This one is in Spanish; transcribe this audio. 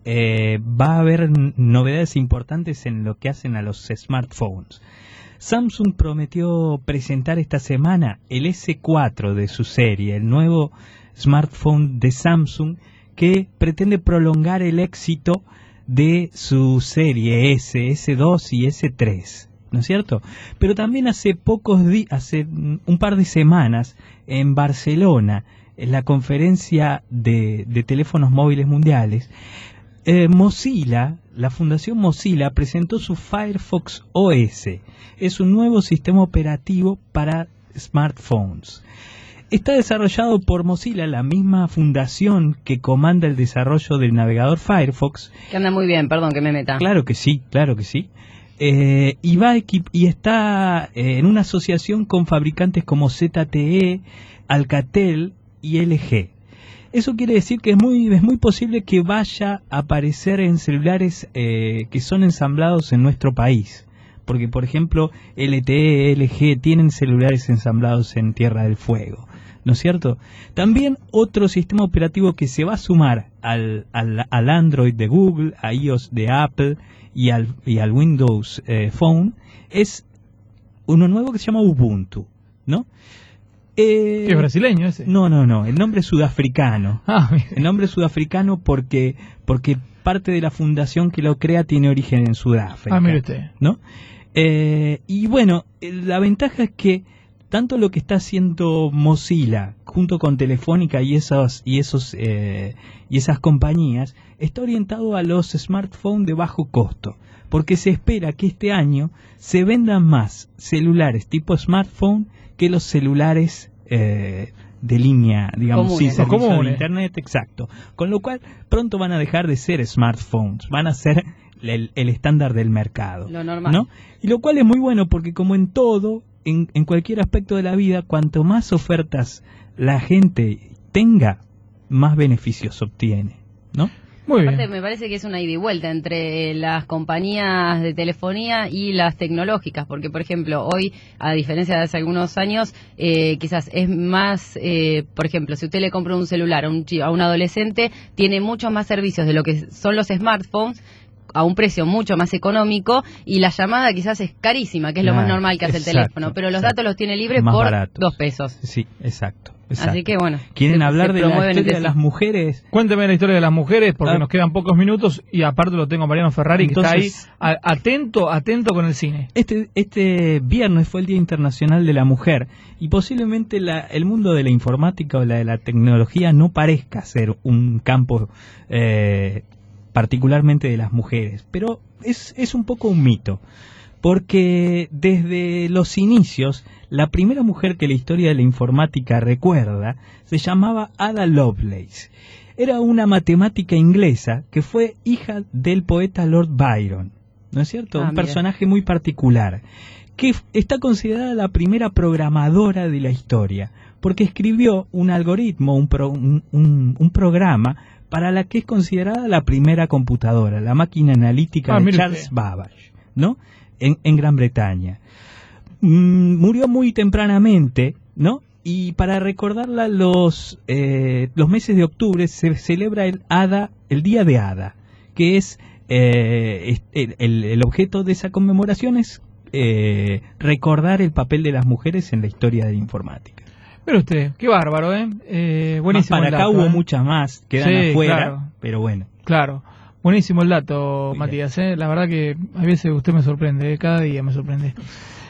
va a haber novedades importantes en lo que hacen a los smartphones. Samsung prometió presentar esta semana el S4 de su serie, el nuevo smartphone de Samsung que pretende prolongar el éxito de su serie S, S2 y S3, ¿no es cierto? Pero también hace un par de semanas en Barcelona, en la conferencia de teléfonos móviles mundiales, Mozilla, la Fundación Mozilla, presentó su Firefox OS. Es un nuevo sistema operativo para smartphones. Está desarrollado por Mozilla, la misma fundación que comanda el desarrollo del navegador Firefox. Que anda muy bien, perdón que me meta. Claro que sí, claro que sí. Y está en una asociación con fabricantes como ZTE, Alcatel y LG. Eso quiere decir que es muy posible que vaya a aparecer en celulares que son ensamblados en nuestro país. Porque, por ejemplo, LTE, LG tienen celulares ensamblados en Tierra del Fuego, ¿no es cierto? También otro sistema operativo que se va a sumar al Android de Google, a iOS de Apple y al Windows Phone es uno nuevo que se llama Ubuntu, ¿no? ¿Qué es brasileño ese? No, el nombre es sudafricano. El nombre es sudafricano porque parte de la fundación que lo crea tiene origen en Sudáfrica. Mire usted. ¿No? Y bueno, la ventaja es que tanto lo que está haciendo Mozilla junto con Telefónica y esas compañías está orientado a los smartphones de bajo costo, porque se espera que este año se vendan más celulares tipo smartphone que los celulares de línea, digamos, comunes. sin servicio de internet, exacto. Con lo cual pronto van a dejar de ser smartphones, van a ser el estándar del mercado, lo normal, ¿no? Y lo cual es muy bueno porque como en todo, en cualquier aspecto de la vida, cuanto más ofertas la gente tenga, más beneficios obtiene, ¿no? Muy bien. Aparte, me parece que es una ida y vuelta entre las compañías de telefonía y las tecnológicas, porque, por ejemplo, hoy, a diferencia de hace algunos años, quizás es más, por ejemplo, si usted le compra un celular a un adolescente, tiene muchos más servicios de lo que son los smartphones, a un precio mucho más económico, y la llamada quizás es carísima, que es lo más normal que hace el teléfono, pero los datos los tiene libres por baratos. 2 pesos. Sí, exacto. Así que bueno. ¿Quieren hablar de la historia de las mujeres? Cuénteme la historia de las mujeres, porque nos quedan pocos minutos, y aparte lo tengo a Mariano Ferrari, entonces, que está ahí atento con el cine. Este viernes fue el Día Internacional de la Mujer, y posiblemente el mundo de la informática o de la tecnología no parezca ser un campo particularmente de las mujeres, pero es un poco un mito, porque desde los inicios, la primera mujer que la historia de la informática recuerda se llamaba Ada Lovelace. Era una matemática inglesa que fue hija del poeta Lord Byron, ¿no es cierto? Un personaje muy particular, que está considerada la primera programadora de la historia, porque escribió un algoritmo, un programa para la que es considerada la primera computadora, la máquina analítica de Charles Babbage, ¿no? En Gran Bretaña. Murió muy tempranamente, ¿no? Y para recordarla, los meses de octubre se celebra el Día de Ada, que es el objeto de esa conmemoración es recordar el papel de las mujeres en la historia de la informática. Pero usted, qué bárbaro, buenísimo. Para acá hubo muchas más, quedan afuera, claro. Pero bueno. Claro, buenísimo el dato, Matías, la verdad que a veces usted me sorprende, cada día me sorprende.